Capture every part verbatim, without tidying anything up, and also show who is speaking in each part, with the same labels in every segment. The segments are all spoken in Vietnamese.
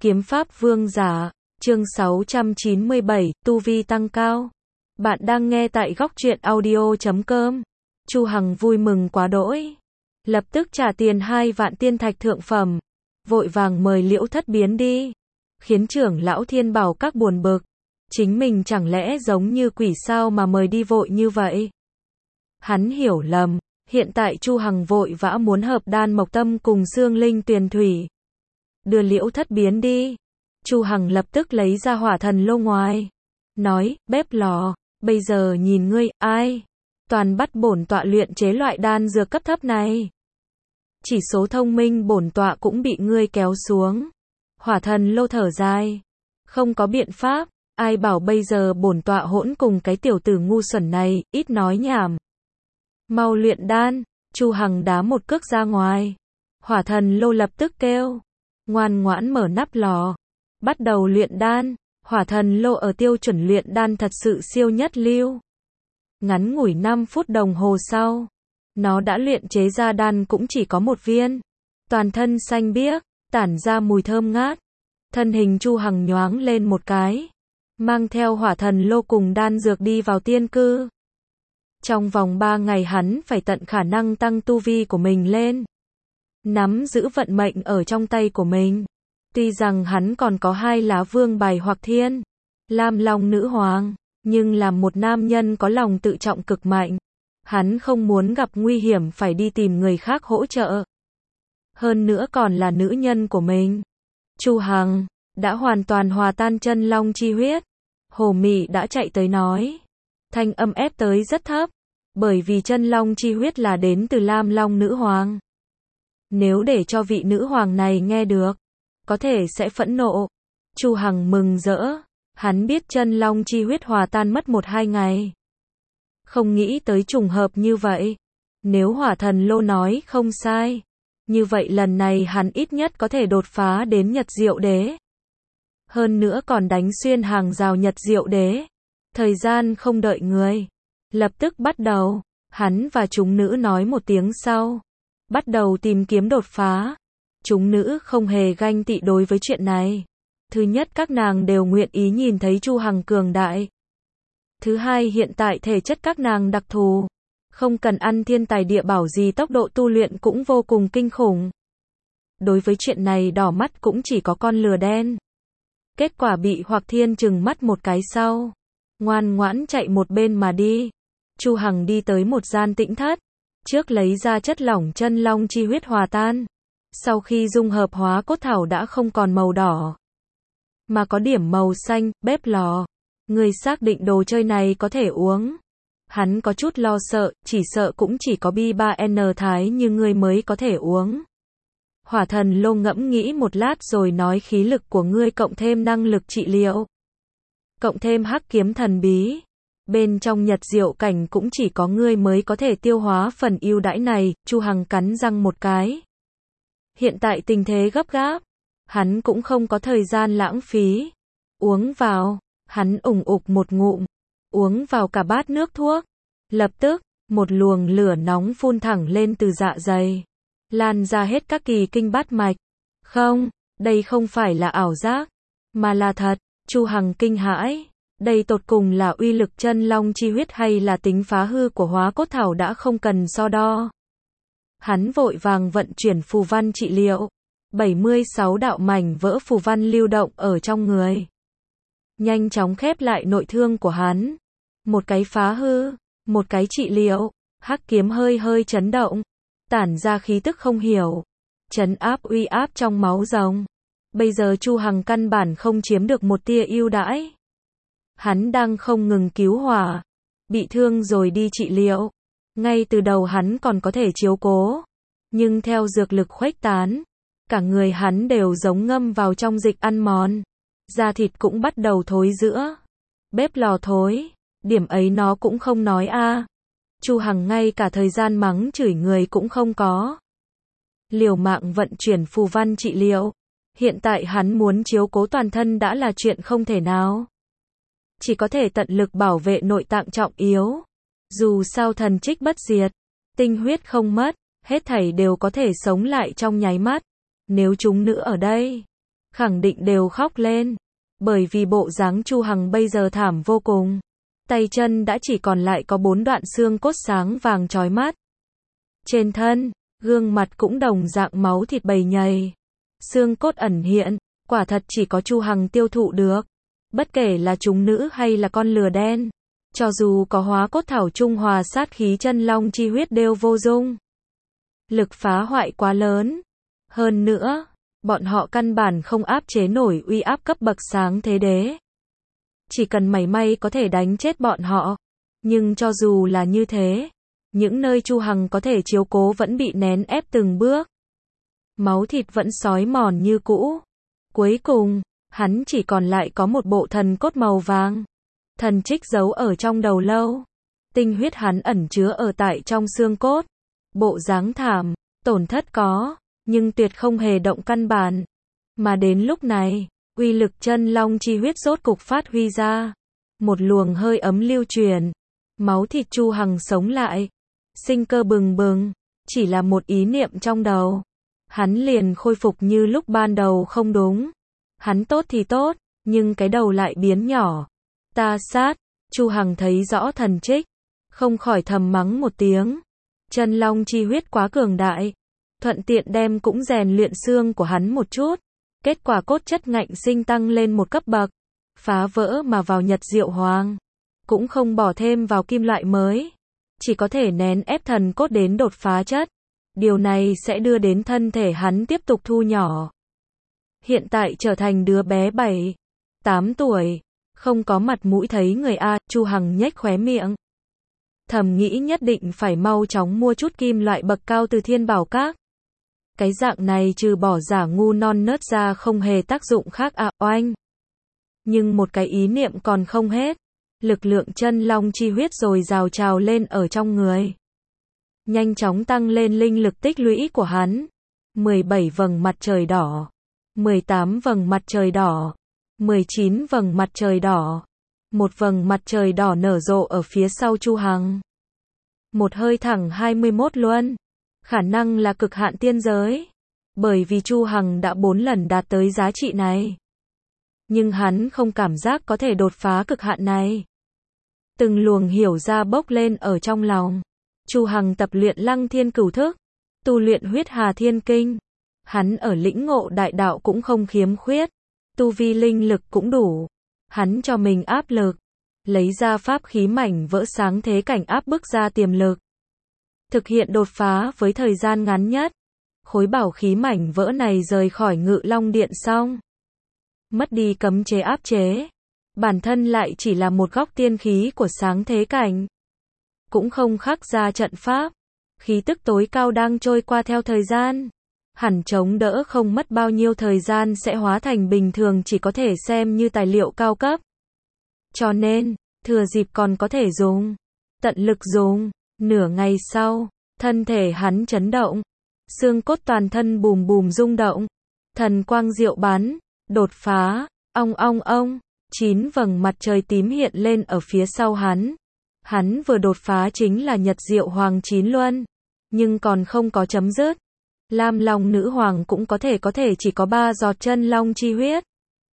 Speaker 1: Kiếm pháp vương giả, chương sáu trăm chín mươi bảy, tu vi tăng cao. Bạn đang nghe tại góc truyện audio chấm com. Chu Hằng vui mừng quá đỗi, lập tức trả tiền hai vạn tiên thạch thượng phẩm, vội vàng mời Liễu Thất biến đi, khiến trưởng lão Thiên Bảo Các buồn bực, chính mình chẳng lẽ giống như quỷ sao mà mời đi vội như vậy. Hắn hiểu lầm, hiện tại Chu Hằng vội vã muốn hợp đan mộc tâm cùng xương linh tuyền thủy. Đưa Liễu Thất biến đi. Chu Hằng lập tức lấy ra hỏa thần lô ngoài, nói, bếp lò, bây giờ nhìn ngươi, ai? Toàn bắt bổn tọa luyện chế loại đan dược cấp thấp này. Chỉ số thông minh bổn tọa cũng bị ngươi kéo xuống. Hỏa thần lô thở dài, không có biện pháp, ai bảo bây giờ bổn tọa hỗn cùng cái tiểu tử ngu xuẩn này, ít nói nhảm. Mau luyện đan. Chu Hằng đá một cước ra ngoài. Hỏa thần lô lập tức kêu, ngoan ngoãn mở nắp lò, bắt đầu luyện đan. Hỏa thần lô ở tiêu chuẩn luyện đan thật sự siêu nhất lưu. Ngắn ngủi năm phút đồng hồ sau, nó đã luyện chế ra đan cũng chỉ có một viên. Toàn thân xanh biếc, tản ra mùi thơm ngát. Thân hình Chu Hằng nhoáng lên một cái, mang theo hỏa thần lô cùng đan dược đi vào tiên cư. Trong vòng ba ngày hắn phải tận khả năng tăng tu vi của mình lên, nắm giữ vận mệnh ở trong tay của mình. Tuy rằng hắn còn có hai lá vương bài hoặc thiên, Lam Long nữ hoàng, nhưng là một nam nhân có lòng tự trọng cực mạnh, hắn không muốn gặp nguy hiểm phải đi tìm người khác hỗ trợ. Hơn nữa còn là nữ nhân của mình. Chu Hằng đã hoàn toàn hòa tan chân long chi huyết. Hồ Mị đã chạy tới nói, thanh âm ép tới rất thấp, bởi vì chân long chi huyết là đến từ Lam Long nữ hoàng. Nếu để cho vị nữ hoàng này nghe được, có thể sẽ phẫn nộ. Chu Hằng mừng rỡ, hắn biết chân long chi huyết hòa tan mất một hai ngày. Không nghĩ tới trùng hợp như vậy. Nếu hỏa thần lô nói không sai, như vậy lần này hắn ít nhất có thể đột phá đến Nhật Diệu Đế. Hơn nữa còn đánh xuyên hàng rào Nhật Diệu Đế. Thời gian không đợi người, lập tức bắt đầu. Hắn và chúng nữ nói một tiếng sau, bắt đầu tìm kiếm đột phá. Chúng nữ không hề ganh tị đối với chuyện này. Thứ nhất, các nàng đều nguyện ý nhìn thấy Chu Hằng cường đại. Thứ hai, hiện tại thể chất các nàng đặc thù, không cần ăn thiên tài địa bảo gì, tốc độ tu luyện cũng vô cùng kinh khủng. Đối với chuyện này đỏ mắt cũng chỉ có con lừa đen. Kết quả bị Hoặc Thiên trừng mắt một cái sau, ngoan ngoãn chạy một bên mà đi. Chu Hằng đi tới một gian tĩnh thất, trước lấy ra chất lỏng chân long chi huyết hòa tan. Sau khi dung hợp, hóa cốt thảo đã không còn màu đỏ, mà có điểm màu xanh. Bếp lò, người xác định đồ chơi này có thể uống. Hắn có chút lo sợ, chỉ sợ cũng chỉ có B ba N thái như ngươi mới có thể uống. Hỏa thần lô ngẫm nghĩ một lát rồi nói, khí lực của ngươi cộng thêm năng lực trị liệu, cộng thêm hắc kiếm thần bí, bên trong Nhật Diệu cảnh cũng chỉ có ngươi mới có thể tiêu hóa phần ưu đãi này. Chu Hằng cắn răng một cái. Hiện tại tình thế gấp gáp, hắn cũng không có thời gian lãng phí. Uống vào, hắn ủng ục một ngụm, uống vào cả bát nước thuốc. Lập tức, một luồng lửa nóng phun thẳng lên từ dạ dày, lan ra hết các kỳ kinh bát mạch. Không, đây không phải là ảo giác, mà là thật. Chu Hằng kinh hãi, đây tột cùng là uy lực chân long chi huyết hay là tính phá hư của hóa cốt thảo đã không cần so đo. Hắn vội vàng vận chuyển phù văn trị liệu. bảy mươi sáu đạo mảnh vỡ phù văn lưu động ở trong người, nhanh chóng khép lại nội thương của hắn. Một cái phá hư, một cái trị liệu. Hắc kiếm hơi hơi chấn động, tản ra khí tức không hiểu, trấn áp uy áp trong máu rồng. Bây giờ Chu Hằng căn bản không chiếm được một tia ưu đãi. Hắn đang không ngừng cứu hỏa, bị thương rồi đi trị liệu. Ngay từ đầu hắn còn có thể chiếu cố, nhưng theo dược lực khuếch tán, cả người hắn đều giống ngâm vào trong dịch ăn mòn, da thịt cũng bắt đầu thối rữa. Bếp lò thối, điểm ấy nó cũng không nói a. À. Chu Hằng ngay cả thời gian mắng chửi người cũng không có, liều mạng vận chuyển phù văn trị liệu. Hiện tại hắn muốn chiếu cố toàn thân đã là chuyện không thể nào, chỉ có thể tận lực bảo vệ nội tạng trọng yếu. Dù sao thần trích bất diệt, tinh huyết không mất, hết thảy đều có thể sống lại trong nháy mắt. Nếu chúng nữ ở đây, khẳng định đều khóc lên. Bởi vì bộ dáng Chu Hằng bây giờ thảm vô cùng. Tay chân đã chỉ còn lại có bốn đoạn xương cốt sáng vàng chói mắt. Trên thân, gương mặt cũng đồng dạng máu thịt bầy nhầy. Xương cốt ẩn hiện, quả thật chỉ có Chu Hằng tiêu thụ được. Bất kể là chúng nữ hay là con lừa đen. Cho dù có hóa cốt thảo trung hòa sát khí chân long chi huyết đều vô dụng. Lực phá hoại quá lớn. Hơn nữa, bọn họ căn bản không áp chế nổi uy áp cấp bậc sáng thế đế. Chỉ cần mảy may có thể đánh chết bọn họ. Nhưng cho dù là như thế, những nơi Chu Hằng có thể chiếu cố vẫn bị nén ép từng bước. Máu thịt vẫn sói mòn như cũ. Cuối cùng, hắn chỉ còn lại có một bộ thần cốt màu vàng. Thần trích giấu ở trong đầu lâu. Tinh huyết hắn ẩn chứa ở tại trong xương cốt. Bộ dáng thảm, tổn thất có, nhưng tuyệt không hề động căn bản. Mà đến lúc này, uy lực chân long chi huyết rốt cục phát huy ra. Một luồng hơi ấm lưu truyền. Máu thịt Chu Hằng sống lại. Sinh cơ bừng bừng. Chỉ là một ý niệm trong đầu. Hắn liền khôi phục như lúc ban đầu không đúng. Hắn tốt thì tốt, nhưng cái đầu lại biến nhỏ. Ta sát, Chu Hằng thấy rõ thần trích. Không khỏi thầm mắng một tiếng. Chân long chi huyết quá cường đại. Thuận tiện đem cũng rèn luyện xương của hắn một chút. Kết quả cốt chất ngạnh sinh tăng lên một cấp bậc. Phá vỡ mà vào Nhật Diệu Hoàng. Cũng không bỏ thêm vào kim loại mới. Chỉ có thể nén ép thần cốt đến đột phá chất. Điều này sẽ đưa đến thân thể hắn tiếp tục thu nhỏ. Hiện tại trở thành đứa bé bảy, tám tuổi. Không có mặt mũi thấy người A, Chu Hằng nhếch khóe miệng. Thầm nghĩ nhất định phải mau chóng mua chút kim loại bậc cao từ Thiên Bảo Các. Cái dạng này trừ bỏ giả ngu non nớt ra không hề tác dụng khác à, oanh. Nhưng một cái ý niệm còn không hết. Lực lượng chân long chi huyết rồi rào trào lên ở trong người. Nhanh chóng tăng lên linh lực tích lũy của hắn. mười bảy vầng mặt trời đỏ. mười tám vầng mặt trời đỏ. mười chín vầng mặt trời đỏ. Một vầng mặt trời đỏ nở rộ ở phía sau Chu Hằng. Một hơi thẳng hai mươi mốt luân. Khả năng là cực hạn tiên giới. Bởi vì Chu Hằng đã bốn lần đạt tới giá trị này. Nhưng hắn không cảm giác có thể đột phá cực hạn này. Từng luồng hiểu ra bốc lên ở trong lòng. Chu Hằng tập luyện Lăng Thiên Cửu Thức, tu luyện Huyết Hà Thiên Kinh. Hắn ở lĩnh ngộ đại đạo cũng không khiếm khuyết, tu vi linh lực cũng đủ. Hắn cho mình áp lực, lấy ra pháp khí mảnh vỡ sáng thế cảnh áp bức ra tiềm lực. Thực hiện đột phá với thời gian ngắn nhất. Khối bảo khí mảnh vỡ này rời khỏi Ngự Long Điện xong, mất đi cấm chế áp chế. Bản thân lại chỉ là một góc tiên khí của sáng thế cảnh. Cũng không khắc ra trận pháp. Khí tức tối cao đang trôi qua theo thời gian. Hẳn chống đỡ không mất bao nhiêu thời gian sẽ hóa thành bình thường chỉ có thể xem như tài liệu cao cấp. Cho nên, thừa dịp còn có thể dùng. Tận lực dùng. Nửa ngày sau, thân thể hắn chấn động. Xương cốt toàn thân bùm bùm rung động. Thần quang diệu bắn. Đột phá. Ong ong ong. Chín vầng mặt trời tím hiện lên ở phía sau hắn. Hắn vừa đột phá chính là Nhật Diệu Hoàng chín luân. Nhưng còn không có chấm dứt. Lam Long Nữ Hoàng cũng có thể có thể chỉ có ba giọt chân long chi huyết.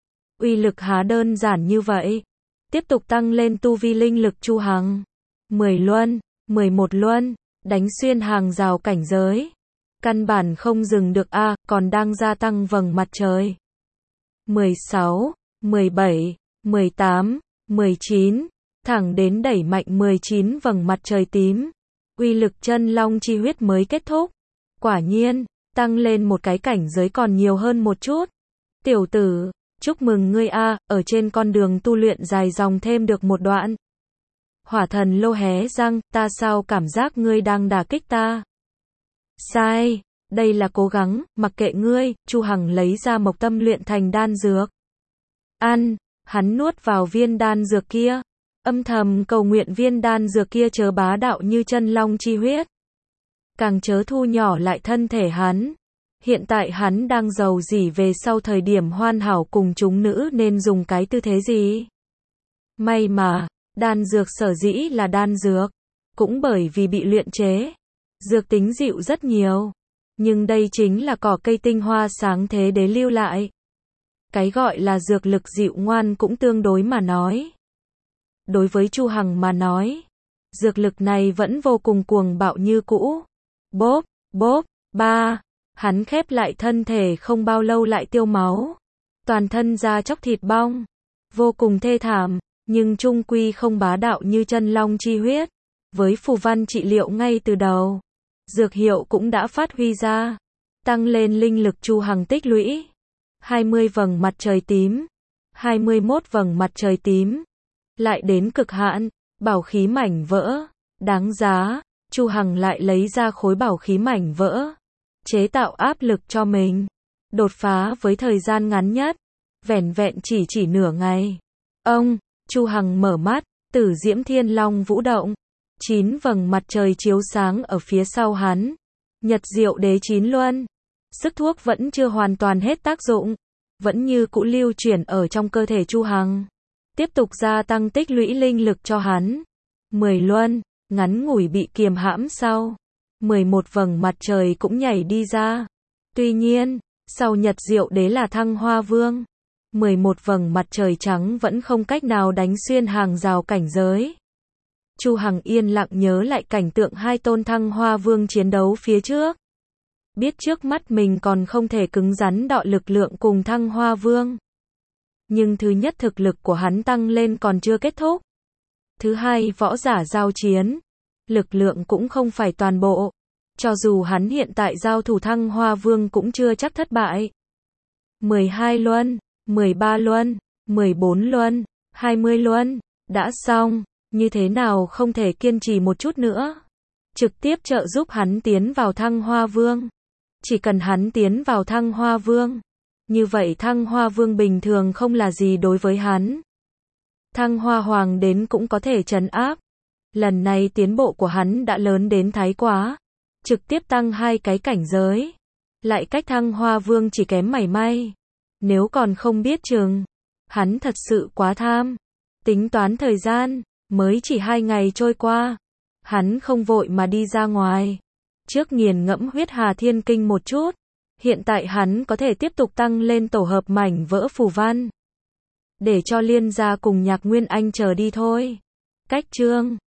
Speaker 1: Uy lực há đơn giản như vậy. Tiếp tục tăng lên tu vi linh lực Chu Hằng. mười luân, mười một luân, đánh xuyên hàng rào cảnh giới. Căn bản không dừng được a, à, còn đang gia tăng vầng mặt trời. mười sáu, mười bảy, mười tám, mười chín, thẳng đến đẩy mạnh mười chín vầng mặt trời tím. Uy lực chân long chi huyết mới kết thúc. Quả nhiên, tăng lên một cái cảnh giới còn nhiều hơn một chút. Tiểu tử, chúc mừng ngươi a, ở trên con đường tu luyện dài dòng thêm được một đoạn. Hỏa thần lô hé răng, ta sao cảm giác ngươi đang đả kích ta? Sai, đây là cố gắng, mặc kệ ngươi. Chu Hằng lấy ra mộc tâm luyện thành đan dược. Ăn, hắn nuốt vào viên đan dược kia. Âm thầm cầu nguyện viên đan dược kia chớ bá đạo như chân long chi huyết. Càng chớ thu nhỏ lại thân thể hắn. Hiện tại hắn đang giàu gì về sau thời điểm hoàn hảo cùng chúng nữ nên dùng cái tư thế gì? May mà, đan dược sở dĩ là đan dược. Cũng bởi vì bị luyện chế. Dược tính dịu rất nhiều. Nhưng đây chính là cỏ cây tinh hoa sáng thế đế lưu lại. Cái gọi là dược lực dịu ngoan cũng tương đối mà nói. Đối với Chu Hằng mà nói, dược lực này vẫn vô cùng cuồng bạo như cũ. Bốp, bốp, ba, hắn khép lại thân thể không bao lâu lại tiêu máu. Toàn thân da chóc thịt bong, vô cùng thê thảm, nhưng trung quy không bá đạo như chân long chi huyết. Với phù văn trị liệu ngay từ đầu, dược hiệu cũng đã phát huy ra, tăng lên linh lực Chu Hằng tích lũy. hai mươi vầng mặt trời tím, hai mươi mốt vầng mặt trời tím, lại đến cực hạn, bảo khí mảnh vỡ, đáng giá, Chu Hằng lại lấy ra khối bảo khí mảnh vỡ, chế tạo áp lực cho mình, đột phá với thời gian ngắn nhất, vẻn vẹn chỉ chỉ nửa ngày. Ông, Chu Hằng mở mắt, Tử Diễm Thiên Long vũ động, chín vầng mặt trời chiếu sáng ở phía sau hắn, Nhật Diệu Đế Chín Luân. Sức thuốc vẫn chưa hoàn toàn hết tác dụng, vẫn như cũ lưu chuyển ở trong cơ thể Chu Hằng, tiếp tục gia tăng tích lũy linh lực cho hắn. mười luân, ngắn ngủi bị kiềm hãm sau, mười một vầng mặt trời cũng nhảy đi ra. Tuy nhiên, sau Nhật Diệu Đế là Thăng Hoa Vương, mười một vầng mặt trời trắng vẫn không cách nào đánh xuyên hàng rào cảnh giới. Chu Hằng yên lặng nhớ lại cảnh tượng hai tôn Thăng Hoa Vương chiến đấu phía trước. Biết trước mắt mình còn không thể cứng rắn đọ lực lượng cùng Thăng Hoa Vương. Nhưng thứ nhất thực lực của hắn tăng lên còn chưa kết thúc. Thứ hai võ giả giao chiến, lực lượng cũng không phải toàn bộ. Cho dù hắn hiện tại giao thủ Thăng Hoa Vương cũng chưa chắc thất bại. mười hai luân, mười ba luân, mười bốn luân, hai mươi luân, đã xong, như thế nào không thể kiên trì một chút nữa. Trực tiếp trợ giúp hắn tiến vào Thăng Hoa Vương. Chỉ cần hắn tiến vào Thăng Hoa Vương, như vậy Thăng Hoa Vương bình thường không là gì đối với hắn. Thăng Hoa Hoàng đến cũng có thể trấn áp. Lần này tiến bộ của hắn đã lớn đến thái quá, trực tiếp tăng hai cái cảnh giới, lại cách Thăng Hoa Vương chỉ kém mảy may. Nếu còn không biết chừng, hắn thật sự quá tham. Tính toán thời gian, mới chỉ hai ngày trôi qua, hắn không vội mà đi ra ngoài. Trước nghiền ngẫm huyết hà thiên kinh một chút, hiện tại hắn có thể tiếp tục tăng lên tổ hợp mảnh vỡ phù văn. Để cho Liên gia cùng Nhạc Nguyên Anh chờ đi thôi. Cách chương